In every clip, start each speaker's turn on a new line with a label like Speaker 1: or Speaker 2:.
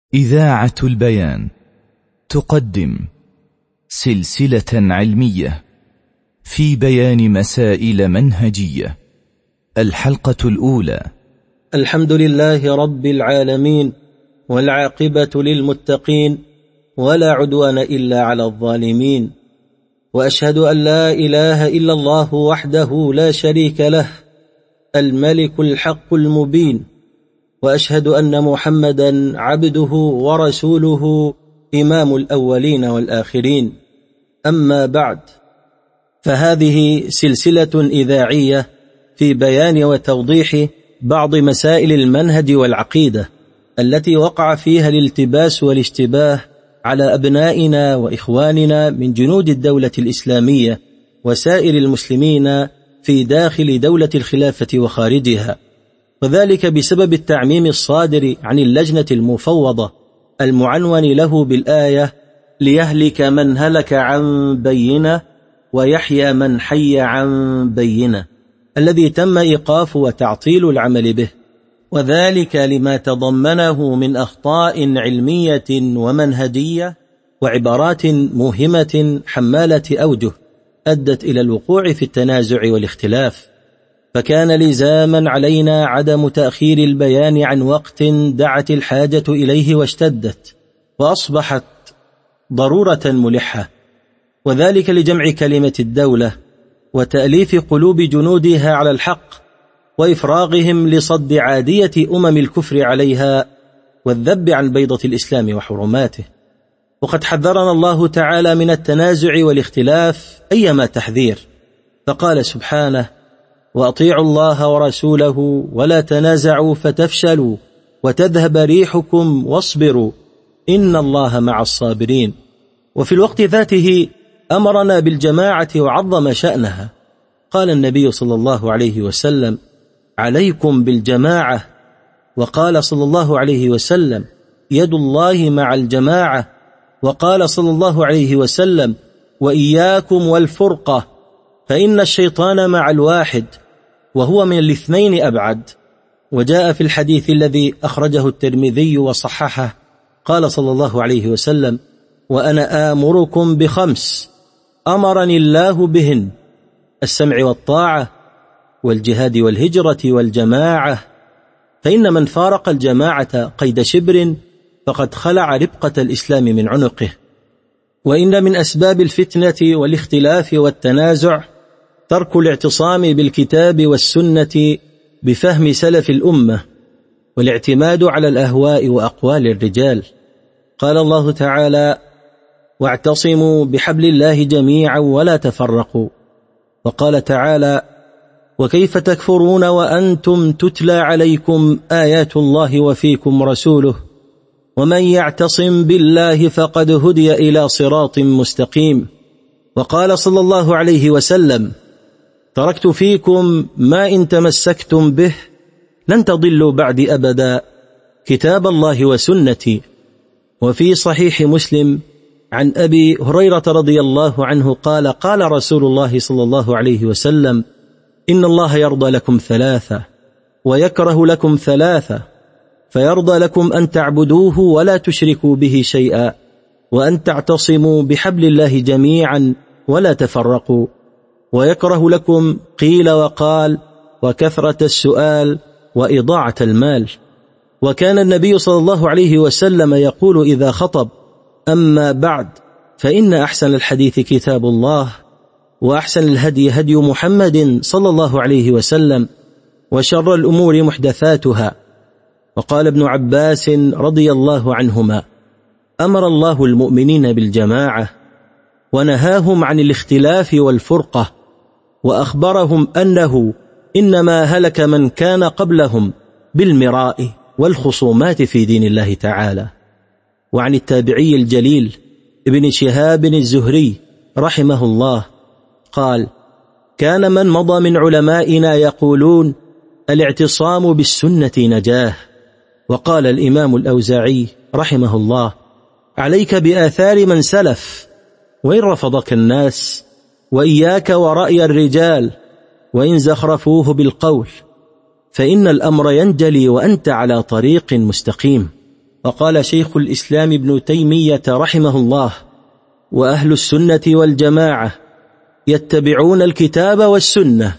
Speaker 1: إذاعة البيان تقدم سلسلة علمية في بيان مسائل منهجية. الحلقة الأولى.
Speaker 2: الحمد لله رب العالمين، والعاقبة للمتقين، ولا عدوان إلا على الظالمين، وأشهد أن لا إله إلا الله وحده لا شريك له الملك الحق المبين، وأشهد أن محمدا عبده ورسوله إمام الأولين والآخرين. أما بعد، فهذه سلسلة إذاعية في بيان وتوضيح بعض مسائل المنهج والعقيدة التي وقع فيها الالتباس والاشتباه على أبنائنا وإخواننا من جنود الدولة الإسلامية وسائر المسلمين في داخل دولة الخلافة وخارجها، وذلك بسبب التعميم الصادر عن اللجنة المفوضة المعنون له بالآية: ليهلك من هلك عن بينة ويحيى من حي عن بينة، الذي تم إيقاف وتعطيل العمل به، وذلك لما تضمنه من أخطاء علمية ومنهجية وعبارات موهمة حمالة أوجه أدت إلى الوقوع في التنازع والاختلاف، فكان لزاما علينا عدم تأخير البيان عن وقت دعت الحاجة إليه واشتدت وأصبحت ضرورة ملحة، وذلك لجمع كلمة الدولة وتأليف قلوب جنودها على الحق وإفراغهم لصد عادية الكفر عليها والذب عن بيضة الإسلام وحرماته. وقد حذرنا الله تعالى من التنازع والاختلاف أيما تحذير، فقال سبحانه: وأطيعوا الله ورسوله ولا تنازعوا فتفشلوا وتذهب ريحكم واصبروا إن الله مع الصابرين. وفي الوقت ذاته أمرنا بالجماعة وعظم شأنها، قال النبي صلى الله عليه وسلم: عليكم بالجماعة، وقال صلى الله عليه وسلم: يد الله مع الجماعة، وقال صلى الله عليه وسلم: وإياكم والفرقة فإن الشيطان مع الواحد وهو من الاثنين أبعد. وجاء في الحديث الذي أخرجه الترمذي وصححه قال صلى الله عليه وسلم: وأنا آمركم بخمس أمرني الله بهن: السمع والطاعة والجهاد والهجرة والجماعة، فإن من فارق الجماعة قيد شبر فقد خلع ربقة الإسلام من عنقه. وإن من أسباب الفتنة والاختلاف والتنازع ترك الاعتصام بالكتاب والسنة بفهم سلف الأمة والاعتماد على الأهواء وأقوال الرجال. قال الله تعالى: واعتصموا بحبل الله جميعا ولا تفرقوا. وقال تعالى: وكيف تكفرون وأنتم تتلى عليكم آيات الله وفيكم رسوله ومن يعتصم بالله فقد هدي إلى صراط مستقيم. وقال صلى الله عليه وسلم: تركت فيكم ما إن تمسكتم به لن تضلوا بعد أبدا، كتاب الله وسنتي. وفي صحيح مسلم عن أبي هريرة رضي الله عنه قال: قال رسول الله صلى الله عليه وسلم: إن الله يرضى لكم ثلاثة ويكره لكم ثلاثة، فيرضى لكم أن تعبدوه ولا تشركوا به شيئا، وأن تعتصموا بحبل الله جميعا ولا تفرقوا، ويكره لكم قيل وقال وكثرة السؤال وإضاعة المال. وكان النبي صلى الله عليه وسلم يقول إذا خطب: أما بعد، فإن أحسن الحديث كتاب الله، وأحسن الهدي هدي محمد صلى الله عليه وسلم، وشر الأمور محدثاتها. وقال ابن عباس رضي الله عنهما: أمر الله المؤمنين بالجماعة ونهاهم عن الاختلاف والفرقة، وأخبرهم أنه إنما هلك من كان قبلهم بالمراء والخصومات في دين الله تعالى. وعن التابعي الجليل ابن شهاب الزهري رحمه الله قال: كان من مضى من علمائنا يقولون: الاعتصام بالسنة نجاه. وقال الإمام الأوزاعي رحمه الله: عليك بآثار من سلف وإن رفضك الناس، وإياك ورأي الرجال وإن زخرفوه بالقول، فإن الأمر ينجلي وأنت على طريق مستقيم. فقال شيخ الإسلام ابن تيمية رحمه الله: وأهل السنة والجماعة يتبعون الكتاب والسنة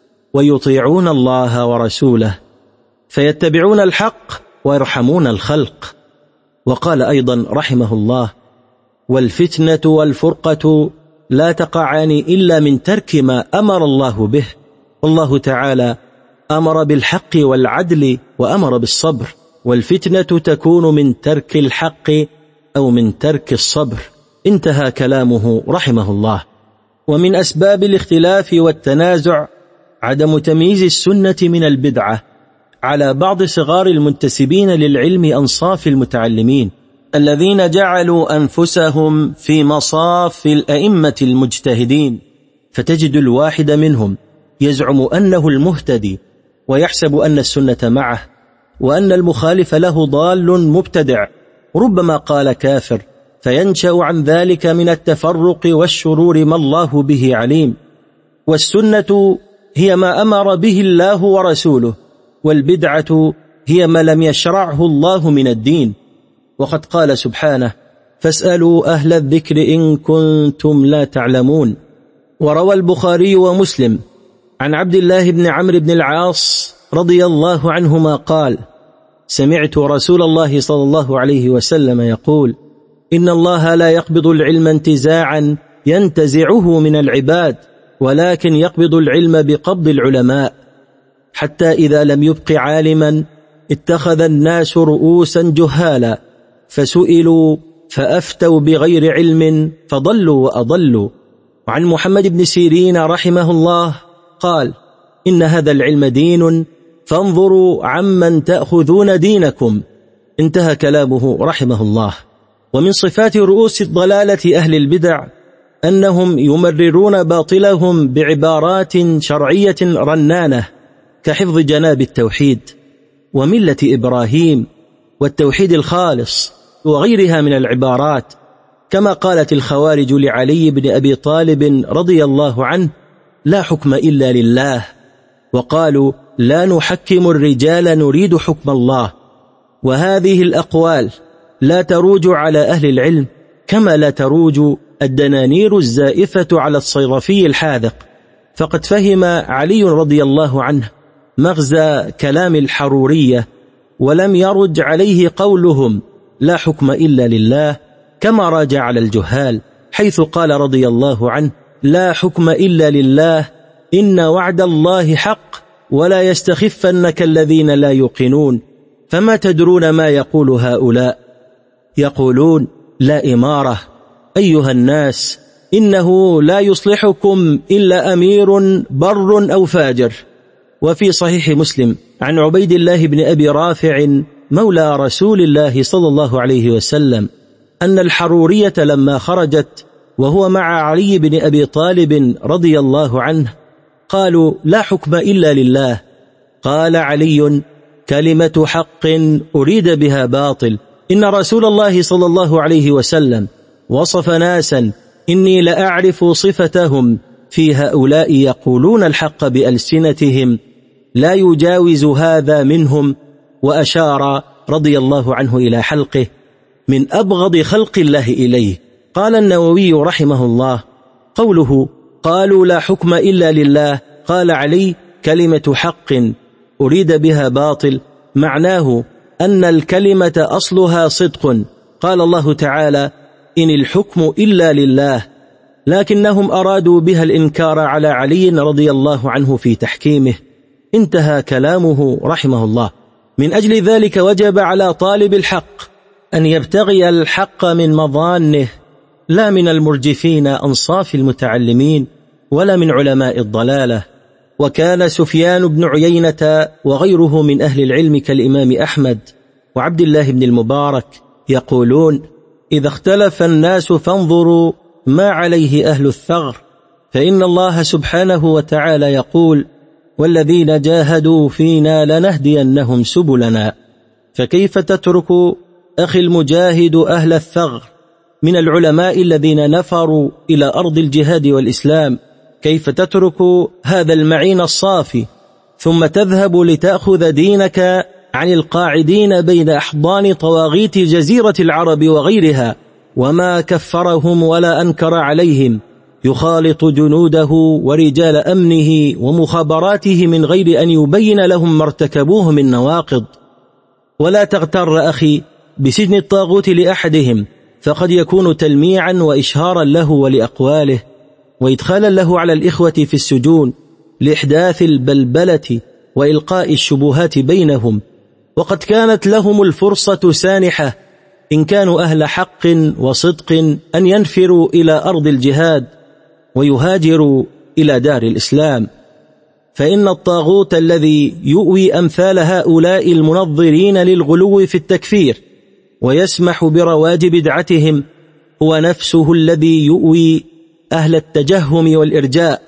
Speaker 2: ويطيعون الله ورسوله، فيتبعون الحق ويرحمون الخلق. وقال أيضا رحمه الله: والفتنة والفرقة لا تقعان إلا من ترك ما أمر الله به، والله تعالى أمر بالحق والعدل وأمر بالصبر، والفتنة تكون من ترك الحق أو من ترك الصبر. انتهى كلامه رحمه الله. ومن أسباب الاختلاف والتنازع عدم تمييز السنة من البدعة على بعض صغار المنتسبين للعلم أنصاف المتعلمين الذين جعلوا أنفسهم في مصاف الأئمة المجتهدين، فتجد الواحد منهم يزعم أنه المهتدي ويحسب أن السنة معه، وأن المخالف له ضال مبتدع، ربما قال كافر، فينشأ عن ذلك من التفرق والشرور ما الله به عليم. والسنة هي ما أمر به الله ورسوله، والبدعة هي ما لم يشرعه الله من الدين. وقد قال سبحانه: فاسألوا أهل الذكر إن كنتم لا تعلمون. وروى البخاري ومسلم عن عبد الله بن عمرو بن العاص رضي الله عنهما قال: سمعت رسول الله صلى الله عليه وسلم يقول: إن الله لا يقبض العلم انتزاعا ينتزعه من العباد، ولكن يقبض العلم بقبض العلماء، حتى إذا لم يبق عالما اتخذ الناس رؤوسا جهالا فسئلوا فأفتوا بغير علم فضلوا وأضلوا. وعن محمد بن سيرين رحمه الله قال: إن هذا العلم دين فانظروا عمن تأخذون دينكم. انتهى كلامه رحمه الله. ومن صفات رؤوس الضلالة أهل البدع أنهم يمررون باطلهم بعبارات شرعية رنانة، كحفظ جناب التوحيد وملة إبراهيم والتوحيد الخالص وغيرها من العبارات، كما قالت الخوارج لعلي بن أبي طالب رضي الله عنه: لا حكم إلا لله، وقالوا: لا نحكم الرجال نريد حكم الله. وهذه الأقوال لا تروج على أهل العلم، كما لا تروج الدنانير الزائفة على الصيرفي الحاذق. فقد فهم علي رضي الله عنه مغزى كلام الحرورية، ولم يرج عليه قولهم لا حكم إلا لله، كما راجع على الجهال، حيث قال رضي الله عنه: لا حكم إلا لله، إن وعد الله حق، ولا يستخفنك الذين لا يوقنون. فما تدرون ما يقول هؤلاء؟ يقولون: لا إمارة. أيها الناس، إنه لا يصلحكم إلا أمير بر أو فاجر. وفي صحيح مسلم عن عبيد الله بن أبي رافع مولى رسول الله صلى الله عليه وسلم أن الحرورية لما خرجت وهو مع علي بن أبي طالب رضي الله عنه قالوا: لا حكم إلا لله. قال علي: كلمة حق أريد بها باطل. إن رسول الله صلى الله عليه وسلم وصف ناسا إني لأعرف صفتهم في هؤلاء يقولون الحق بألسنتهم لا يجاوز هذا منهم، وأشار رضي الله عنه إلى حلقه: من أبغض خلق الله إليه. قال النووي رحمه الله: قوله قالوا لا حكم إلا لله، قال علي: كلمة حق أريد بها باطل، معناه أن الكلمة أصلها صدق. قال الله تعالى: إن الحكم إلا لله، لكنهم أرادوا بها الإنكار على علي رضي الله عنه في تحكيمه. انتهى كلامه رحمه الله. من أجل ذلك وجب على طالب الحق أن يبتغي الحق من مظانه، لا من المرجفين أنصاف المتعلمين ولا من علماء الضلالة. وكان سفيان بن عيينة وغيره من أهل العلم كالإمام أحمد وعبد الله بن المبارك يقولون: إذا اختلف الناس فانظروا ما عليه أهل الثغر، فإن الله سبحانه وتعالى يقول: والذين جاهدوا فينا لنهدينهم سبلنا. فكيف تترك أخي المجاهد أهل الثغر من العلماء الذين نفروا إلى أرض الجهاد والإسلام؟ كيف تترك هذا المعين الصافي ثم تذهب لتأخذ دينك عن القاعدين بين أحضان طواغيت جزيرة العرب وغيرها، وما كفرهم ولا أنكر عليهم، يخالط جنوده ورجال أمنه ومخابراته من غير أن يبين لهم ما ارتكبوه من نواقض. ولا تغتر أخي بسجن الطاغوت لأحدهم، فقد يكون تلميعا وإشهارا له ولأقواله، وإدخالا له على الإخوة في السجون لإحداث البلبلة وإلقاء الشبهات بينهم. وقد كانت لهم الفرصة سانحة إن كانوا أهل حق وصدق أن ينفروا إلى أرض الجهاد ويهاجروا إلى دار الإسلام، فإن الطاغوت الذي يؤوي أمثال هؤلاء المنظرين للغلو في التكفير ويسمح برواج بدعتهم هو نفسه الذي يؤوي أهل التجهم والإرجاء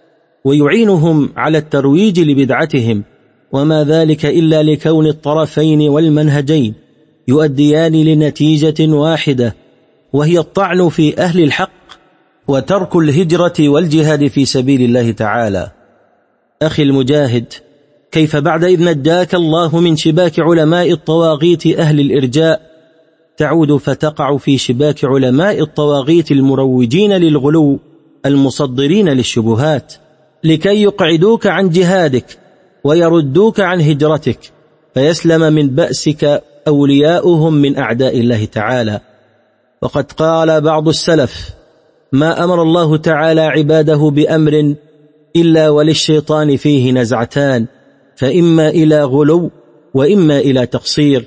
Speaker 2: ويعينهم على الترويج لبدعتهم، وما ذلك إلا لكون الطرفين والمنهجين يؤديان لنتيجة واحدة، وهي الطعن في أهل الحق وترك الهجرة والجهاد في سبيل الله تعالى. أخي المجاهد، كيف بعد إذ نجاك الله من شباك علماء الطواغيت أهل الإرجاء تعود فتقع في شباك علماء الطواغيت المروجين للغلو المصدرين للشبهات، لكي يقعدوك عن جهادك ويردوك عن هجرتك، فيسلم من بأسك أولياؤهم من أعداء الله تعالى. وقد قال بعض السلف: ما أمر الله تعالى عباده بأمر إلا وللشيطان فيه نزعتان، فإما إلى غلو وإما إلى تقصير،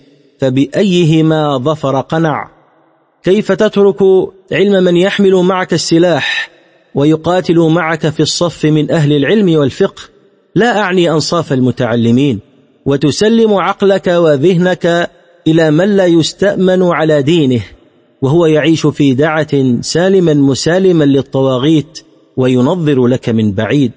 Speaker 2: فبأيهما ظفر قنع. كيف تترك علم من يحمل معك السلاح ويقاتل معك في الصف من أهل العلم والفقه، لا أعني أنصاف المتعلمين، وتسلم عقلك وذهنك إلى من لا يستأمن على دينه وهو يعيش في دعة سالما مسالما للطواغيت وينظر لك من بعيد؟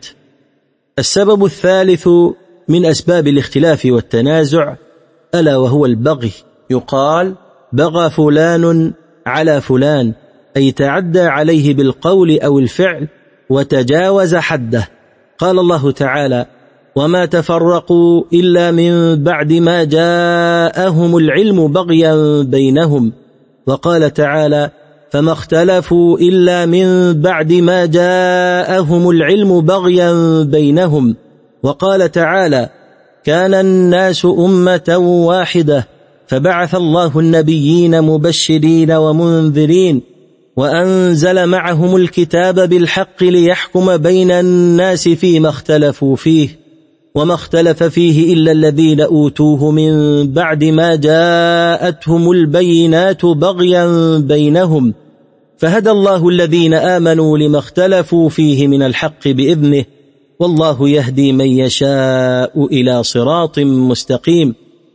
Speaker 2: السبب الثالث من أسباب الاختلاف والتنازع ألا وهو البغي. يقال: بغى فلان على فلان، أي تعدى عليه بالقول أو الفعل وتجاوز حده. قال الله تعالى: وما تفرقوا إلا من بعد ما جاءهم العلم بغيا بينهم. وقال تعالى: فما اختلفوا إلا من بعد ما جاءهم العلم بغيا بينهم. وقال تعالى: كان الناس أمة واحدة فبعث الله النبيين مبشرين ومنذرين وأنزل معهم الكتاب بالحق ليحكم بين الناس فيما اختلفوا فيه، وما اختلف فيه إلا الذين أوتوه من بعد ما جاءتهم البينات بغيا بينهم، فهدى الله الذين آمنوا لما اختلفوا فيه من الحق بإذنه، والله يهدي من يشاء إلى صراط مستقيم.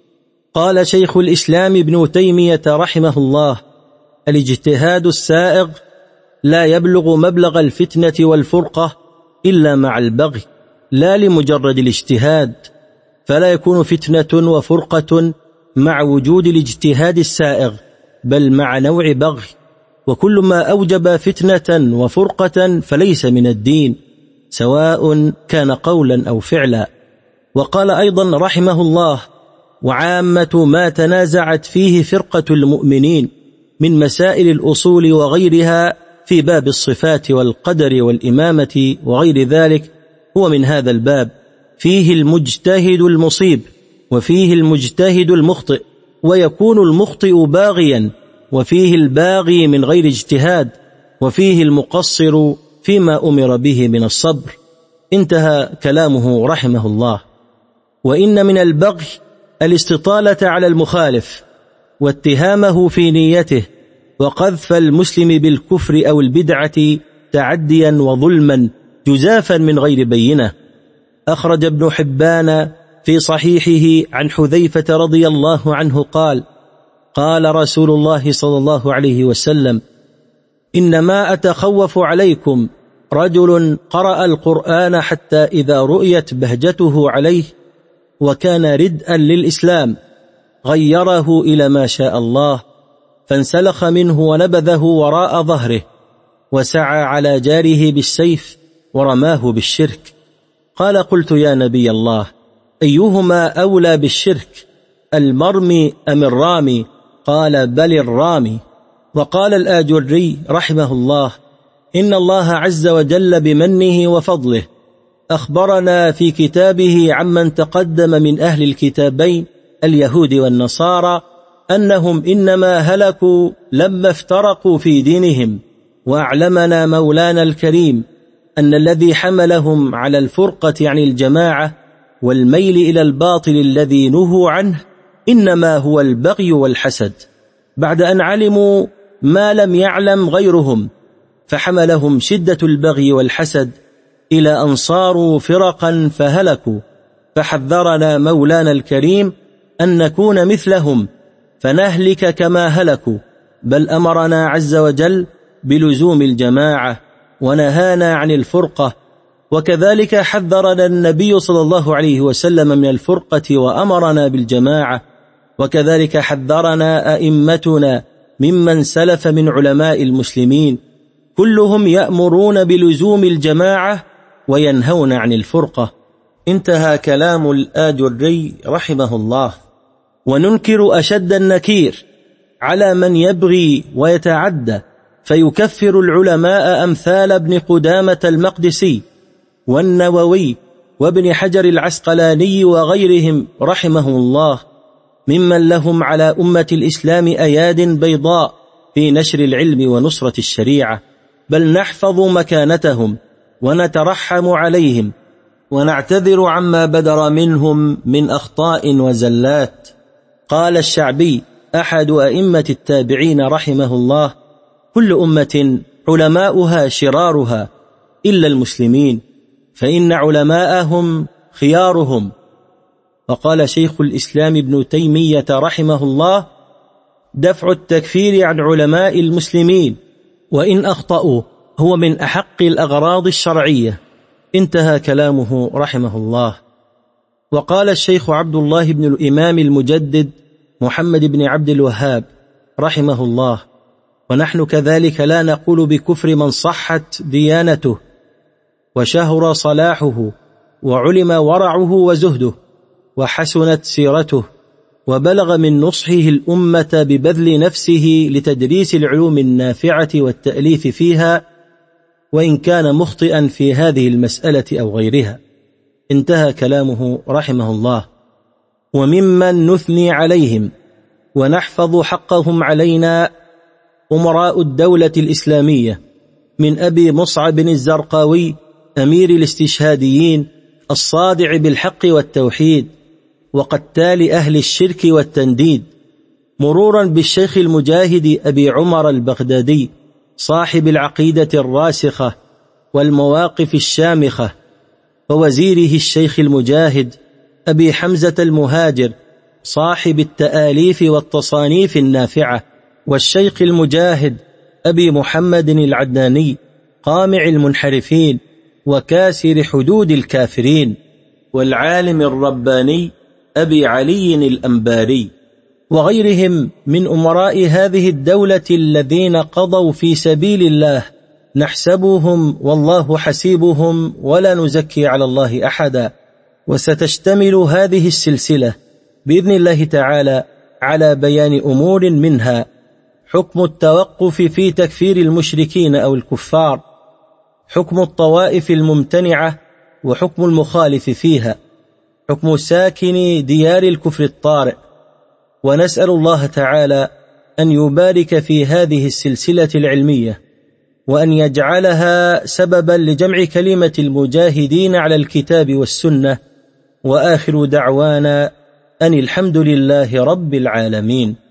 Speaker 2: قال شيخ الإسلام ابن تيمية رحمه الله: الاجتهاد السائغ لا يبلغ مبلغ الفتنة والفرقة إلا مع البغي، لا لمجرد الاجتهاد، فلا يكون فتنة وفرقة مع وجود الاجتهاد السائغ، بل مع نوع بغي، وكل ما أوجب فتنة وفرقة فليس من الدين، سواء كان قولا أو فعلا. وقال أيضا رحمه الله: وعامة ما تنازعت فيه فرقة المؤمنين من مسائل الأصول وغيرها في باب الصفات والقدر والإمامة وغير ذلك هو من هذا الباب، فيه المجتهد المصيب وفيه المجتهد المخطئ، ويكون المخطئ باغيا، وفيه الباغي من غير اجتهاد، وفيه المقصر فيما أمر به من الصبر. انتهى كلامه رحمه الله. وإن من البغي الاستطالة على المخالف واتهامه في نيته، وقذف المسلم بالكفر أو البدعة تعديا وظلما جزافا من غير بينة. أخرج ابن حبان في صحيحه عن حذيفة رضي الله عنه قال: قال رسول الله صلى الله عليه وسلم: إنما أتخوف عليكم رجل قرأ القرآن حتى إذا رؤيت بهجته عليه وكان ردءا للإسلام غيره إلى ما شاء الله، فانسلخ منه ونبذه وراء ظهره، وسعى على جاره بالسيف ورماه بالشرك. قال: قلت يا نبي الله، أيهما أولى بالشرك، المرمي أم الرامي؟ قال بل الرامي. وقال الآجري رحمه الله: إن الله عز وجل بمنه وفضله أخبرنا في كتابه عمن تقدم من أهل الكتابين اليهود والنصارى أنهم إنما هلكوا لما افترقوا في دينهم، وأعلمنا مولانا الكريم أن الذي حملهم على الفرقة عن الجماعة والميل إلى الباطل الذي نهوا عنه إنما هو البغي والحسد، بعد أن علموا ما لم يعلم غيرهم، فحملهم شدة البغي والحسد إلى أن صاروا فرقا فهلكوا. فحذرنا مولانا الكريم أن نكون مثلهم فنهلك كما هلكوا، بل أمرنا عز وجل بلزوم الجماعة ونهانا عن الفرقة. وكذلك حذرنا النبي صلى الله عليه وسلم من الفرقة وأمرنا بالجماعة، وكذلك حذرنا أئمتنا ممن سلف من علماء المسلمين، كلهم يأمرون بلزوم الجماعة وينهون عن الفرقة. انتهى كلام الآجري رحمه الله. وننكر أشد النكير على من يبغي ويتعدى فيكفر العلماء أمثال ابن قدامة المقدسي والنووي وابن حجر العسقلاني وغيرهم رحمهم الله، ممن لهم على أمة الإسلام أياد بيضاء في نشر العلم ونصرة الشريعة، بل نحفظ مكانتهم ونترحم عليهم ونعتذر عما بدر منهم من أخطاء وزلات. قال الشعبي أحد أئمة التابعين رحمه الله: كل أمة علماؤها شرارها إلا المسلمين، فإن علماءهم خيارهم. وقال شيخ الإسلام ابن تيمية رحمه الله: دفع التكفير عن علماء المسلمين وإن أخطأوا هو من أحق الأغراض الشرعية. انتهى كلامه رحمه الله. وقال الشيخ عبد الله بن الإمام المجدد محمد بن عبد الوهاب رحمه الله: ونحن كذلك لا نقول بكفر من صحت ديانته وشهر صلاحه وعلم ورعه وزهده وحسنت سيرته وبلغ من نصحه الأمة ببذل نفسه لتدريس العلوم النافعة والتأليف فيها، وإن كان مخطئا في هذه المسألة أو غيرها. انتهى كلامه رحمه الله. وممن نثني عليهم ونحفظ حقهم علينا أمراء الدولة الإسلامية، من أبي مصعب الزرقاوي أمير الاستشهاديين الصادع بالحق والتوحيد وقتال أهل الشرك والتنديد، مرورا بالشيخ المجاهد أبي عمر البغدادي صاحب العقيدة الراسخة والمواقف الشامخة، ووزيره الشيخ المجاهد أبي حمزة المهاجر صاحب التآليف والتصانيف النافعة، والشيخ المجاهد أبي محمد العدناني قامع المنحرفين وكاسر حدود الكافرين، والعالم الرباني أبي علي الأنباري، وغيرهم من أمراء هذه الدولة الذين قضوا في سبيل الله، نحسبهم والله حسيبهم ولا نزكي على الله أحدا. وستشتمل هذه السلسلة بإذن الله تعالى على بيان أمور منها: حكم التوقف في تكفير المشركين أو الكفار، حكم الطوائف الممتنعة وحكم المخالف فيها، حكم ساكن ديار الكفر الطارئ. ونسأل الله تعالى أن يبارك في هذه السلسلة العلمية، وأن يجعلها سببا لجمع كلمة المجاهدين على الكتاب والسنة. وآخر دعوانا أن الحمد لله رب العالمين.